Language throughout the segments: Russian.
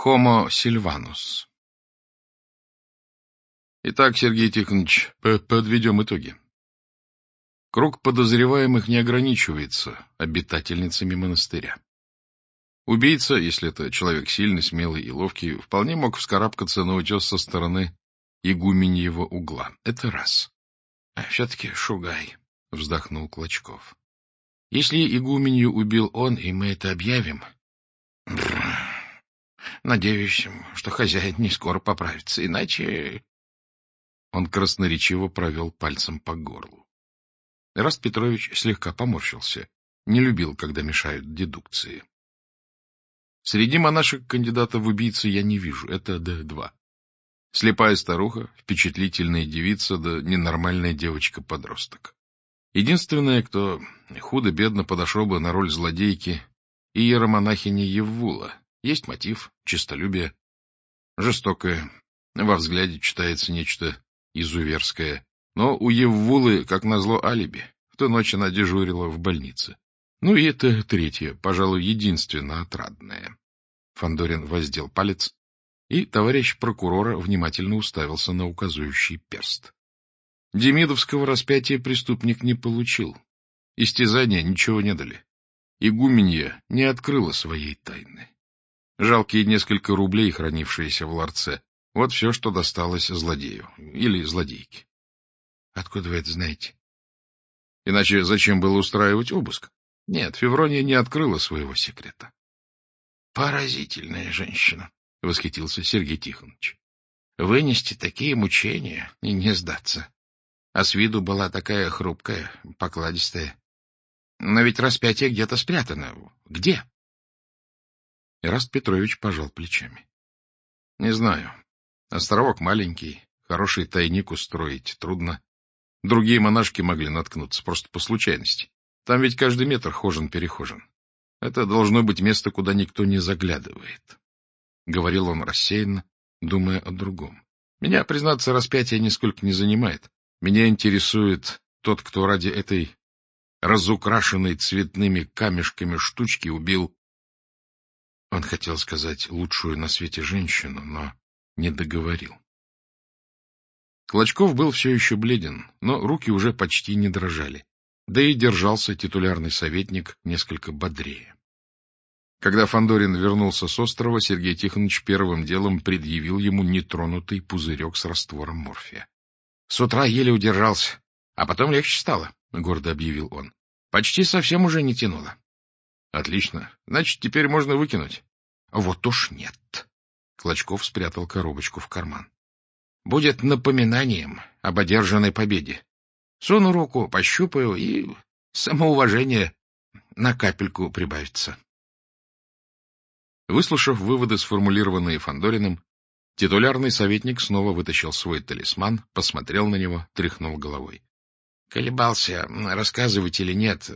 Homo silvanus. Итак, Сергей Тихонович, подведем итоги. Круг подозреваемых не ограничивается обитательницами монастыря. Убийца, если это человек сильный, смелый и ловкий, вполне мог вскарабкаться на утес со стороны игуменьего угла. Это раз. — А все-таки Шугай, — вздохнул Клочков. — Если игуменью убил он, и мы это объявим... Надеюсь, что хозяин не скоро поправится, иначе... Он красноречиво провел пальцем по горлу. Эраст Петрович слегка поморщился. Не любил, когда мешают дедукции. Среди монашек кандидата в убийцы я не вижу. Это Д2. Слепая старуха, впечатлительная девица, да ненормальная девочка-подросток. Единственное, кто худо-бедно подошел бы на роль злодейки, и иеромонахиня Еввула. Есть мотив, честолюбие, жестокое. Во взгляде читается нечто изуверское. Но у Еввулы, как назло, алиби. В ту ночь она дежурила в больнице. Ну и это третье, пожалуй, единственно отрадное. Фандорин воздел палец, и товарищ прокурора внимательно уставился на указывающий перст. Демидовского распятия преступник не получил. Истязания ничего не дали. Игуменья не открыла своей тайны. Жалкие несколько рублей, хранившиеся в ларце, вот все, что досталось злодею или злодейке. — Откуда вы это знаете? — Иначе зачем было устраивать обыск? Нет, Феврония не открыла своего секрета. — Поразительная женщина, — восхитился Сергей Тихонович. — Вынести такие мучения и не сдаться. А с виду была такая хрупкая, покладистая. Но ведь распятие где-то спрятано. Где? Эраст Петрович пожал плечами. — Не знаю. Островок маленький, хороший тайник устроить трудно. Другие монашки могли наткнуться просто по случайности. Там ведь каждый метр хожен-перехожен. Это должно быть место, куда никто не заглядывает. Говорил он рассеянно, думая о другом. Меня, признаться, распятие нисколько не занимает. Меня интересует тот, кто ради этой разукрашенной цветными камешками штучки убил... Он хотел сказать лучшую на свете женщину, но не договорил. Клочков был все еще бледен, но руки уже почти не дрожали. Да и держался титулярный советник несколько бодрее. Когда Фандорин вернулся с острова, Сергей Тихонович первым делом предъявил ему нетронутый пузырек с раствором морфия. — С утра еле удержался, а потом легче стало, — гордо объявил он. — Почти совсем уже не тянуло. — Отлично. Значит, теперь можно выкинуть. — Вот уж нет. Клочков спрятал коробочку в карман. — Будет напоминанием об одержанной победе. Суну руку, пощупаю, и самоуважение на капельку прибавится. Выслушав выводы, сформулированные Фандориным, титулярный советник снова вытащил свой талисман, посмотрел на него, тряхнул головой. — Колебался, рассказывать или нет.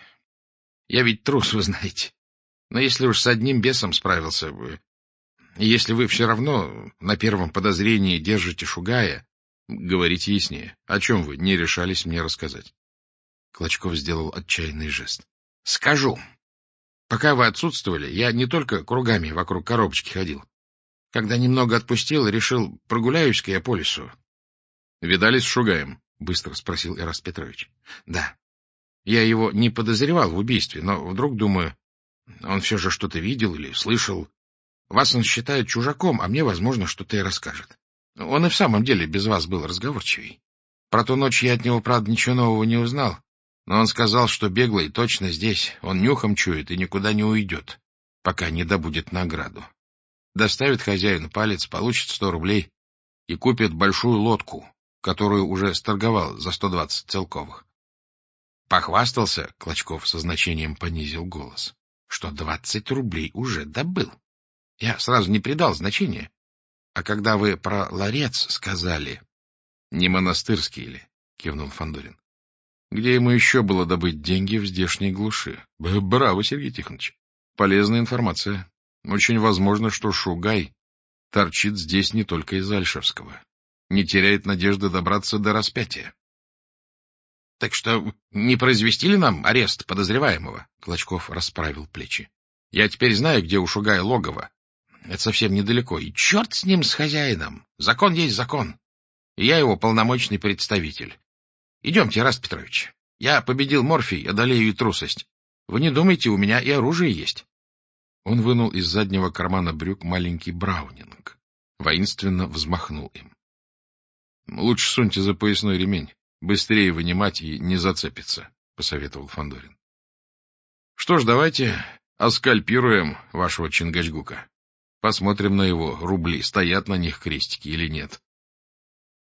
Я ведь трус, вы знаете. Но если уж с одним бесом справился, если вы все равно на первом подозрении держите Шугая, говорите яснее. О чем вы не решались мне рассказать? Клочков сделал отчаянный жест. — Скажу. Пока вы отсутствовали, я не только кругами вокруг коробочки ходил. Когда немного отпустил, решил, прогуляюсь-ка я по лесу. — Видались с Шугаем? — быстро спросил Эраст Петрович. — Да. Я его не подозревал в убийстве, но вдруг, думаю, он все же что-то видел или слышал. Вас он считает чужаком, а мне, возможно, что-то и расскажет. Он и в самом деле без вас был разговорчивей. Про ту ночь я от него, правда, ничего нового не узнал, но он сказал, что беглый точно здесь, он нюхом чует и никуда не уйдет, пока не добудет награду. Доставит хозяину палец, получит 100 рублей и купит большую лодку, которую уже сторговал за 120 целковых. Похвастался, Клочков со значением понизил голос, что 20 рублей уже добыл. Я сразу не придал значения. А когда вы про ларец сказали... — Не монастырский ли? — кивнул Фандорин. — Где ему еще было добыть деньги в здешней глуши? Браво, Сергей Тихонович. Полезная информация. Очень возможно, что Шугай торчит здесь не только из Альшевского. Не теряет надежды добраться до распятия. — Так что не произвести ли нам арест подозреваемого? Клочков расправил плечи. — Я теперь знаю, где у Шугая логово. Это совсем недалеко. И черт с ним, с хозяином. Закон есть закон. И я его полномочный представитель. Идемте, Раст Петрович. Я победил морфий, одолею и трусость. Вы не думайте, у меня и оружие есть. Он вынул из заднего кармана брюк маленький браунинг. Воинственно взмахнул им. — Лучше суньте за поясной ремень. Быстрее вынимать и не зацепиться, — посоветовал Фандорин. — Что ж, давайте оскальпируем вашего Чингачгука. Посмотрим на его рубли, стоят на них крестики или нет.